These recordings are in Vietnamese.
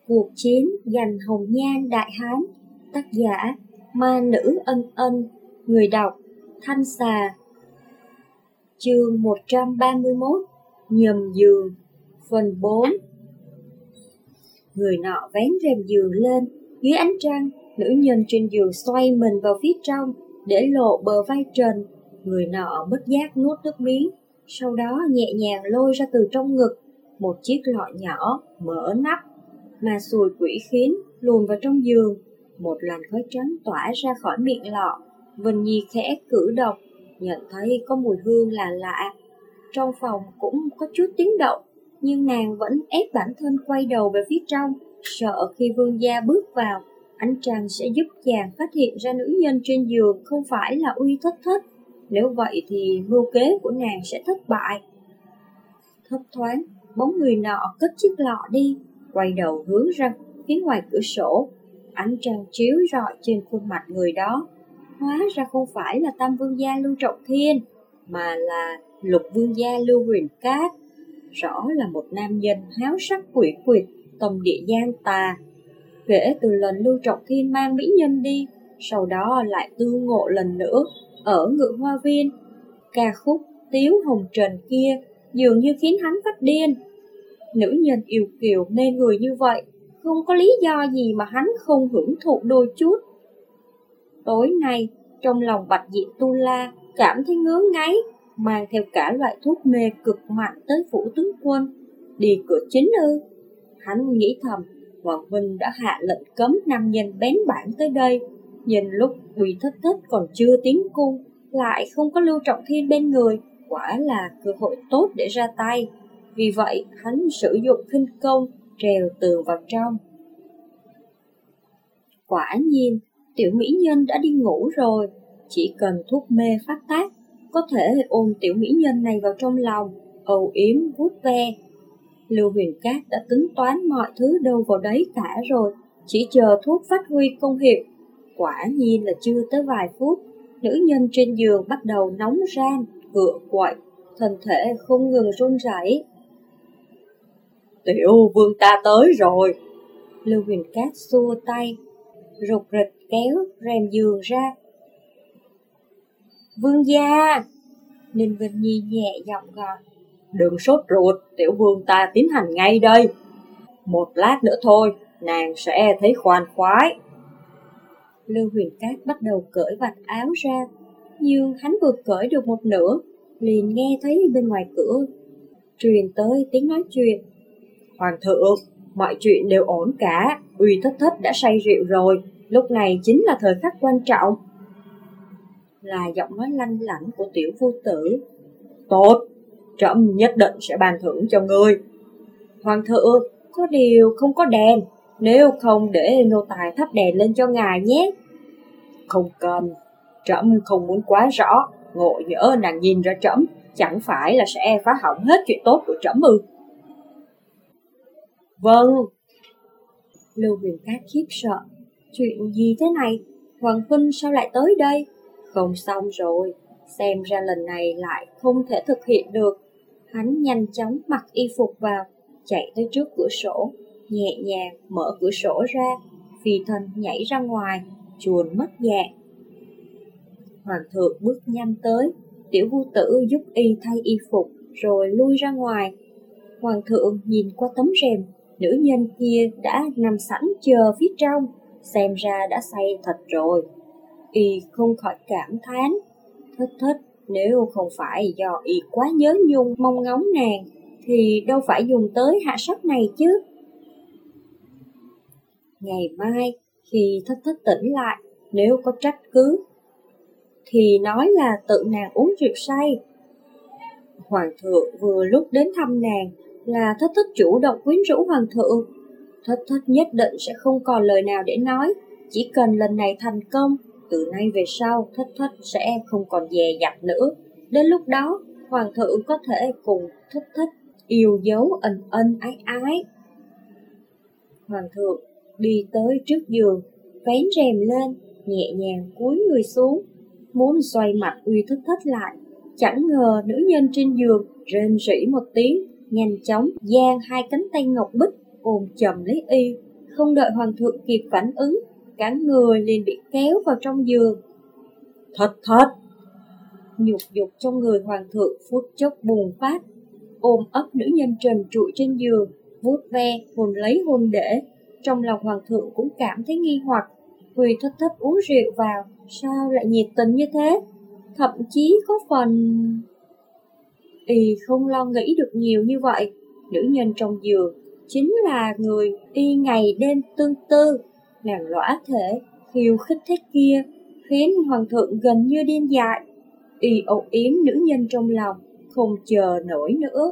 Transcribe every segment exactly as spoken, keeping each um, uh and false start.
Cuộc chiến giành hồng nhan đại hán. Tác giả Ma Nữ Ân Ân. Người đọc Thanh Xà. Chương một trăm ba mươi mốt. Nhầm giường. Phần bốn. Người nọ vén rèm giường lên. Dưới ánh trăng, nữ nhân trên giường xoay mình vào phía trong, để lộ bờ vai trần. Người nọ bất giác nuốt nước miếng, sau đó nhẹ nhàng lôi ra từ trong ngực một chiếc lọ nhỏ mở nắp, mà sùi quỷ khiến luồn vào trong giường. Một làn khói trắng tỏa ra khỏi miệng lọ. Vân Nhi khẽ cử động, nhận thấy có mùi hương là lạ. Trong phòng cũng có chút tiếng động, nhưng nàng vẫn ép bản thân quay đầu về phía trong, sợ khi vương gia bước vào, ánh trăng sẽ giúp chàng phát hiện ra nữ nhân trên giường không phải là Uy Thất Thất. Nếu vậy thì mưu kế của nàng sẽ thất bại. Thấp thoáng, bóng người nọ cất chiếc lọ đi, quay đầu hướng ra phía ngoài cửa sổ. Ánh trăng chiếu rọi trên khuôn mặt người đó. Hóa ra không phải là Tam Vương gia Lưu Trọng Thiên, mà là Lục Vương gia Lưu Huyền Cát. Rõ là một nam nhân háo sắc quỷ quyệt, tâm địa gian tà. Kể từ lần Lưu Trọng Thiên mang mỹ nhân đi, sau đó lại tư ngộ lần nữa ở Ngự Hoa Viên, ca khúc Tiếu Hồng Trần kia dường như khiến hắn phát điên. Nữ nhân yêu kiều mê người như vậy, không có lý do gì mà hắn không hưởng thụ đôi chút. Tối nay, trong lòng Bạch Diện Tu La cảm thấy ngứa ngáy, mang theo cả loại thuốc mê cực mạnh tới phủ tướng quân. Đi cửa chính ư? Hắn nghĩ thầm, Hoàng huynh đã hạ lệnh cấm nam nhân bén bảng tới đây. Nhìn lúc Uy Thất Thất còn chưa tiến cung, lại không có Lưu Trọng Thiên bên người, quả là cơ hội tốt để ra tay. Vì vậy, hắn sử dụng khinh công, trèo tường vào trong. Quả nhiên, tiểu mỹ nhân đã đi ngủ rồi. Chỉ cần thuốc mê phát tác, có thể ôm tiểu mỹ nhân này vào trong lòng, âu yếm vuốt ve. Lưu Huyền Cát đã tính toán mọi thứ đâu vào đấy cả rồi, chỉ chờ thuốc phát huy công hiệu. Quả nhiên là chưa tới vài phút, nữ nhân trên giường bắt đầu nóng ran, cựa quậy, thân thể không ngừng run rẩy. Tiểu vương ta tới rồi. Lưu Huyền Cát xua tay, rụt rịch kéo rèm giường ra. Vương gia! Ninh Vân Nhi nhẹ giọng gọi. Đừng sốt ruột, tiểu vương ta tiến hành ngay đây. Một lát nữa thôi, nàng sẽ thấy khoan khoái. Lưu Huyền Cát bắt đầu cởi vạt áo ra, nhưng hắn vừa cởi được một nửa, liền nghe thấy bên ngoài cửa truyền tới tiếng nói chuyện. Hoàng thượng, mọi chuyện đều ổn cả, Uy Thất Thất đã say rượu rồi, lúc này chính là thời khắc quan trọng. Là giọng nói lanh lảnh của Tiểu Vô Tử. Tốt, trẫm nhất định sẽ ban thưởng cho ngươi. Hoàng thượng, có điều không có đèn, nếu không để nô tài thắp đèn lên cho ngài nhé. Không cần, trẫm không muốn quá rõ, ngộ nhỡ nàng nhìn ra trẫm, chẳng phải là sẽ phá hỏng hết chuyện tốt của trẫm ư? Vâng. Lưu Huyền Cát khiếp sợ. Chuyện gì thế này? Hoàng huynh sao lại tới đây? Không xong rồi, xem ra lần này lại không thể thực hiện được. Hắn nhanh chóng mặc y phục vào, chạy tới trước cửa sổ, nhẹ nhàng mở cửa sổ ra, phi thân nhảy ra ngoài, chuồn mất dạng. Hoàng thượng bước nhanh tới, Tiểu Vô Tử giúp y thay y phục rồi lui ra ngoài. Hoàng thượng nhìn qua tấm rèm, nữ nhân kia đã nằm sẵn chờ phía trong, xem ra đã say thật rồi. Y không khỏi cảm thán, Thất Thất nếu không phải do y quá nhớ nhung mong ngóng nàng, thì đâu phải dùng tới hạ sách này chứ. Ngày mai, khi Thất Thất tỉnh lại, nếu có trách cứ, thì nói là tự nàng uống rượu say. Hoàng thượng vừa lúc đến thăm nàng, là Thất Thất chủ động quyến rũ hoàng thượng. Thất Thất nhất định sẽ không còn lời nào để nói, chỉ cần lần này thành công, từ nay về sau Thất Thất sẽ không còn dè dặt nữa. Đến lúc đó, hoàng thượng có thể cùng Thất Thất yêu dấu ân ân ái ái. Hoàng thượng đi tới trước giường, vén rèm lên, nhẹ nhàng cúi người xuống, muốn xoay mặt Uy Thất Thất lại. Chẳng ngờ nữ nhân trên giường rên rỉ một tiếng, nhanh chóng giang hai cánh tay ngọc bích ôm chầm lấy y, Không đợi hoàng thượng kịp phản ứng, cả người liền bị kéo vào trong giường. Thất thất! Nhục dục trong người hoàng thượng phút chốc bùng phát, ôm ấp nữ nhân trần trụi trên giường, vuốt ve, hôn lấy hôn để. Trong lòng hoàng thượng cũng cảm thấy nghi hoặc, Huy Thất Thất uống rượu vào, sao lại nhiệt tình như thế? Thậm chí có phần... Y không lo nghĩ được nhiều như vậy, nữ nhân trong giường chính là người y ngày đêm tương tư, nàng lõa thể, khiêu khích thế kia, khiến hoàng thượng gần như điên dại. Y âu yếm nữ nhân trong lòng, không chờ nổi nữa.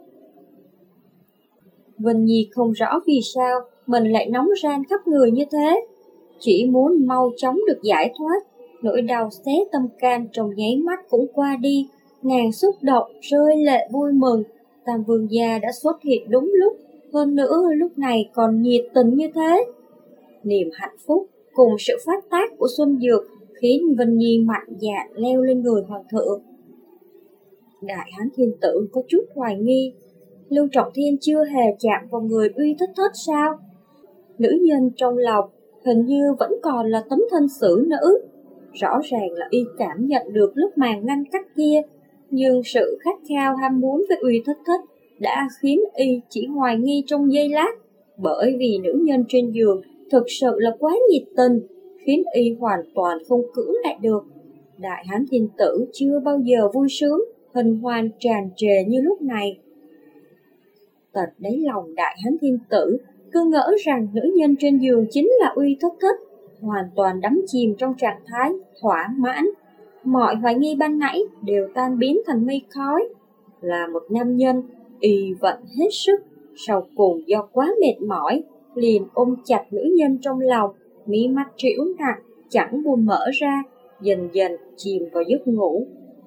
Vân Nhi không rõ vì sao mình lại nóng ran khắp người như thế, chỉ muốn mau chóng được giải thoát. Nỗi đau xé tâm can trong nháy mắt cũng qua đi, nàng xúc động rơi lệ vui mừng. Tam vương gia đã xuất hiện đúng lúc, hơn nữa lúc này còn nhiệt tình như thế. Niềm hạnh phúc cùng sự phát tác của Xuân Dược khiến Vân Nhi mạnh dạn leo lên người hoàng thượng. Đại Hán Thiên Tử có chút hoài nghi, Lưu Trọng Thiên chưa hề chạm vào người Uy Thất Thất sao? Nữ nhân trong lòng hình như vẫn còn là tấm thân xử nữ. Rõ ràng là y cảm nhận được lúc màn ngăn cách kia, nhưng sự khát khao ham muốn với Uy Thất Thất đã khiến y chỉ hoài nghi trong giây lát, bởi vì nữ nhân trên giường thực sự là quá nhiệt tình, khiến y hoàn toàn không cưỡng lại được. Đại Hán Thiên Tử chưa bao giờ vui sướng, hân hoan tràn trề như lúc này. Tận đáy lòng Đại Hán Thiên Tử cứ ngỡ rằng nữ nhân trên giường chính là Uy Thất Thất, hoàn toàn đắm chìm trong trạng thái thỏa mãn. Mọi hoài nghi ban nãy đều tan biến thành mây khói. Là một nam nhân, y vận hết sức, sau cùng do quá mệt mỏi, liền ôm chặt nữ nhân trong lòng, mí mắt trĩu nặng, chẳng buồn mở ra, dần dần chìm vào giấc ngủ.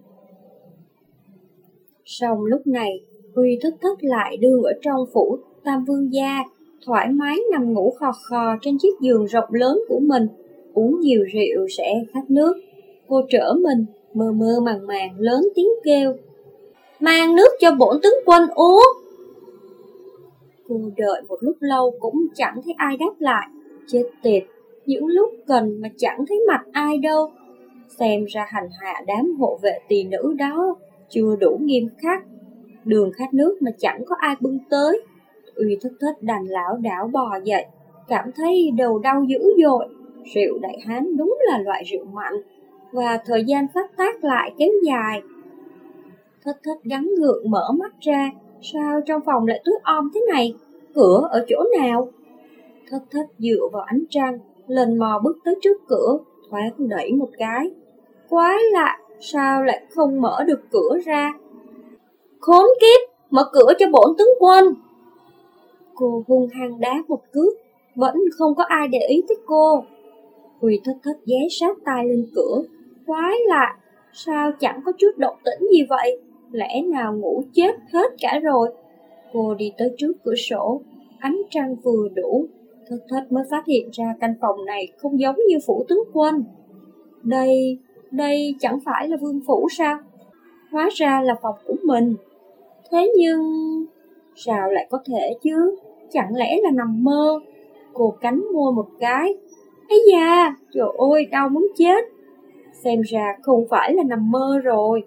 Song lúc này, Uy Thất Thất lại đương ở trong phủ Tam Vương gia, thoải mái nằm ngủ khò khò trên chiếc giường rộng lớn của mình, uống nhiều rượu sẽ khát nước. Cô trở mình, mơ mơ màng màng lớn tiếng kêu, mang nước cho bổn tướng quân uống. Cô đợi một lúc lâu cũng chẳng thấy ai đáp lại, chết tiệt, những lúc cần mà chẳng thấy mặt ai đâu. Xem ra hành hạ đám hộ vệ tỳ nữ đó chưa đủ nghiêm khắc, đường khát nước mà chẳng có ai bưng tới. Uy Thất Thất đành lão đảo bò dậy, cảm thấy đầu đau dữ dội. Rượu Đại Hán đúng là loại rượu mạnh, và thời gian phát tác lại kéo dài. Thất Thất gắng gượng mở mắt ra, sao trong phòng lại tối om thế này, cửa ở chỗ nào? Thất Thất dựa vào ánh trăng, lần mò bước tới trước cửa, thoáng đẩy một cái. Quái lạ, sao lại không mở được cửa ra? Khốn kiếp, mở cửa cho bổn tướng quân. Cô hung hăng đá một cước, vẫn không có ai để ý tới cô. Uy Thất Thất ghé sát tai lên cửa. Quái lạ, sao chẳng có chút động tĩnh gì vậy? Lẽ nào ngủ chết hết cả rồi? Cô đi tới trước cửa sổ, ánh trăng vừa đủ, Thất Thất mới phát hiện ra căn phòng này không giống như phủ tướng quân. Đây, đây chẳng phải là vương phủ sao? Hóa ra là phòng của mình. Thế nhưng... sao lại có thể chứ? Chẳng lẽ là nằm mơ? Cô cắn môi một cái. Ây da, trời ơi, đau muốn chết. Xem ra không phải là nằm mơ rồi.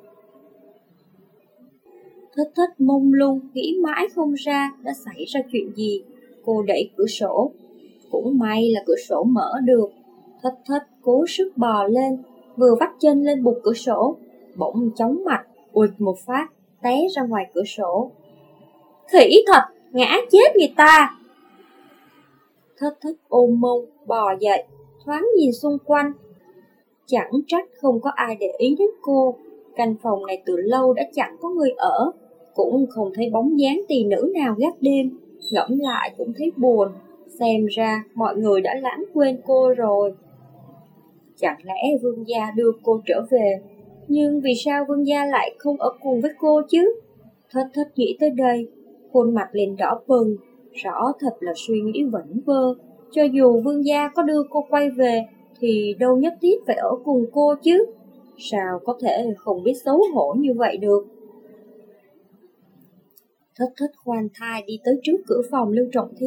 Thất Thất mông lung, nghĩ mãi không ra đã xảy ra chuyện gì. Cô đẩy cửa sổ. Cũng may là cửa sổ mở được. Thất Thất cố sức bò lên, vừa vắt chân lên bục cửa sổ, bỗng chóng mặt, ụt một phát, té ra ngoài cửa sổ. Khỉ thật, ngã chết người ta. Thất Thất ôm mông, bò dậy, thoáng nhìn xung quanh. Chẳng trách không có ai để ý đến cô. Căn phòng này từ lâu đã chẳng có người ở, cũng không thấy bóng dáng tỳ nữ nào gác đêm. Ngẫm lại cũng thấy buồn. Xem ra mọi người đã lãng quên cô rồi. Chẳng lẽ vương gia đưa cô trở về? Nhưng vì sao vương gia lại không ở cùng với cô chứ? Thất Thất nghĩ tới đây, khuôn mặt liền đỏ bừng. Rõ thật là suy nghĩ vẩn vơ. Cho dù vương gia có đưa cô quay về, thì đâu nhất thiết phải ở cùng cô chứ. Sao có thể không biết xấu hổ như vậy được? Thất Thất khoan thai đi tới trước cửa phòng Lưu Trọng Thiên,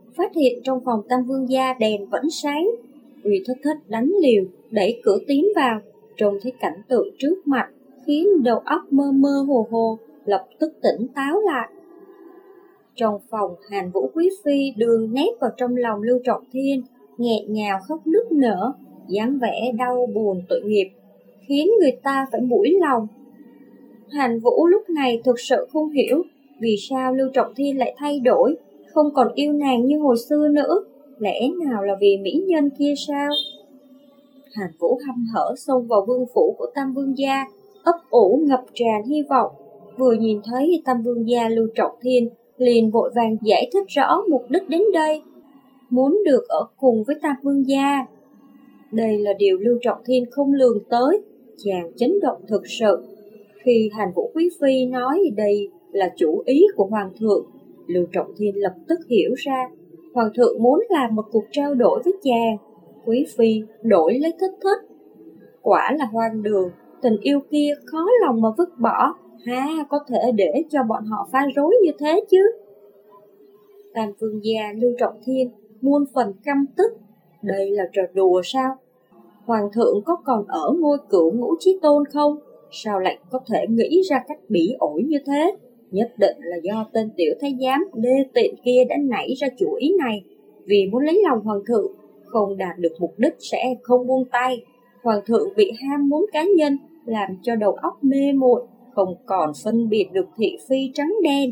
phát hiện trong phòng Tam Vương gia đèn vẫn sáng. Uy Thất Thất đánh liều, đẩy cửa tiến vào, trông thấy cảnh tượng trước mặt, khiến đầu óc mơ mơ hồ hồ, lập tức tỉnh táo lại. Trong phòng, Hàn Vũ Quý Phi đường nép vào trong lòng Lưu Trọng Thiên, nghẹn ngào khóc nức nở, dáng vẻ đau buồn tội nghiệp, khiến người ta phải mũi lòng. Hàn Vũ lúc này thực sự không hiểu vì sao Lưu Trọng Thiên lại thay đổi, không còn yêu nàng như hồi xưa nữa. Lẽ nào là vì mỹ nhân kia sao? Hàn Vũ hăm hở xông vào vương phủ của Tam Vương gia, ấp ủ ngập tràn hy vọng. Vừa nhìn thấy Tam Vương gia Lưu Trọng Thiên, liền vội vàng giải thích rõ mục đích đến đây, muốn được ở cùng với Tam Vương gia. Đây là điều Lưu Trọng Thiên không lường tới, chàng chấn động thực sự. Khi Hàn Vũ Quý Phi nói đây là chủ ý của Hoàng thượng, Lưu Trọng Thiên lập tức hiểu ra, Hoàng thượng muốn làm một cuộc trao đổi với chàng, Quý Phi đổi lấy Thất Thất. Quả là hoang đường, tình yêu kia khó lòng mà vứt bỏ, há có thể để cho bọn họ phá rối như thế chứ. Tam Vương gia Lưu Trọng Thiên muôn phần căm tức, đây là trò đùa sao? Hoàng thượng có còn ở ngôi cửu ngũ chí tôn không? Sao lại có thể nghĩ ra cách bỉ ổi như thế? Nhất định là do tên tiểu thái giám đê tiện kia đã nảy ra chủ ý này. Vì muốn lấy lòng hoàng thượng, không đạt được mục đích sẽ không buông tay. Hoàng thượng bị ham muốn cá nhân, làm cho đầu óc mê muội, không còn phân biệt được thị phi trắng đen.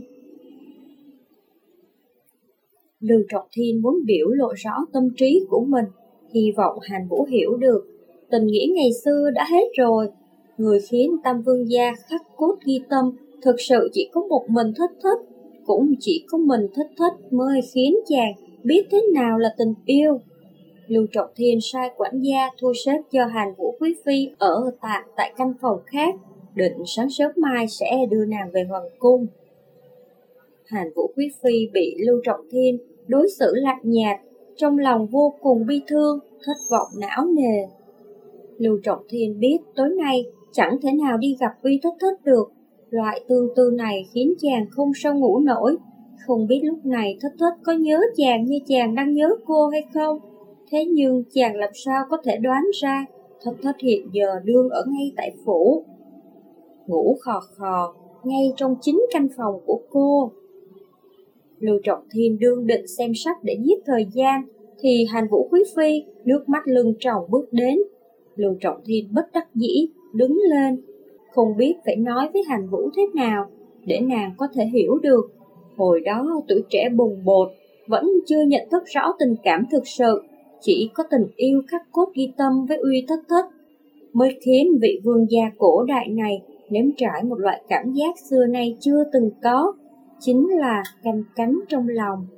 Lưu Trọng Thiên muốn biểu lộ rõ tâm trí của mình, hy vọng Hàn Vũ hiểu được. Tình nghĩa ngày xưa đã hết rồi, người khiến Tam Vương gia khắc cốt ghi tâm thực sự chỉ có một mình Thất Thất, cũng chỉ có mình Thất Thất mới khiến chàng biết thế nào là tình yêu. Lưu Trọng Thiên sai quản gia thu xếp cho Hàn Vũ Quý Phi ở tạm tại căn phòng khác, định sáng sớm mai sẽ đưa nàng về hoàng cung. Hàn Vũ Quý Phi bị Lưu Trọng Thiên đối xử lạnh nhạt, trong lòng vô cùng bi thương, thất vọng não nề. Lưu Trọng Thiên biết tối nay chẳng thể nào đi gặp Uy Thất Thất được, loại tương tư này khiến chàng không sao ngủ nổi. Không biết lúc này Thất Thất có nhớ chàng như chàng đang nhớ cô hay không? Thế nhưng chàng làm sao có thể đoán ra Thất Thất hiện giờ đương ở ngay tại phủ, ngủ khò khò ngay trong chính căn phòng của cô. Lưu Trọng Thiên đương định xem sách để giết thời gian, thì Hàn Vũ Quý Phi nước mắt lưng tròng bước đến. Lưu Trọng Thiên bất đắc dĩ đứng lên, không biết phải nói với Hàn Vũ thế nào để nàng có thể hiểu được. Hồi đó tuổi trẻ bồng bột, vẫn chưa nhận thức rõ tình cảm thực sự, chỉ có tình yêu khắc cốt ghi tâm với Uy Thất Thất, mới khiến vị vương gia cổ đại này nếm trải một loại cảm giác xưa nay chưa từng có, chính là canh cánh trong lòng.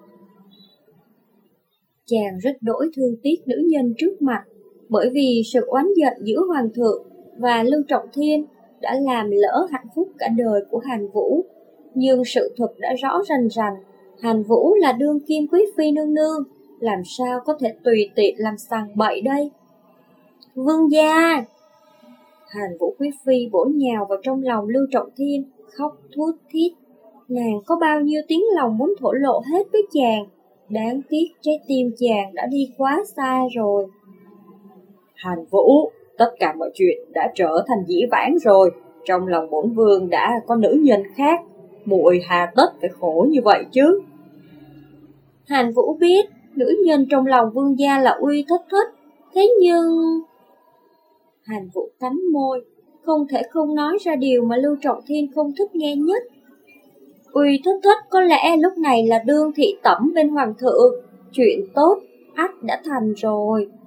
Chàng rất đỗi thương tiếc nữ nhân trước mặt, bởi vì sự oán giận giữa Hoàng thượng và Lưu Trọng Thiên đã làm lỡ hạnh phúc cả đời của Hàn Vũ. Nhưng sự thật đã rõ rành rành, Hàn Vũ là đương kim quý phi nương nương, làm sao có thể tùy tiện làm sằng bậy đây? Vương gia! Hàn Vũ quý phi bổ nhào vào trong lòng Lưu Trọng Thiên, khóc thút thít. Nàng có bao nhiêu tiếng lòng muốn thổ lộ hết với chàng, đáng tiếc trái tim chàng đã đi quá xa rồi. Hàn Vũ, tất cả mọi chuyện đã trở thành dĩ vãng rồi, trong lòng bổn vương đã có nữ nhân khác, muội hà tất phải khổ như vậy chứ? Hàn Vũ biết nữ nhân trong lòng vương gia là Uy Thất Thất, thế nhưng... Hàn Vũ cắn môi, không thể không nói ra điều mà Lưu Trọng Thiên không thích nghe nhất. Uy Thất Thất có lẽ lúc này là đương thị tẩm bên hoàng thượng, chuyện tốt ắt đã thành rồi.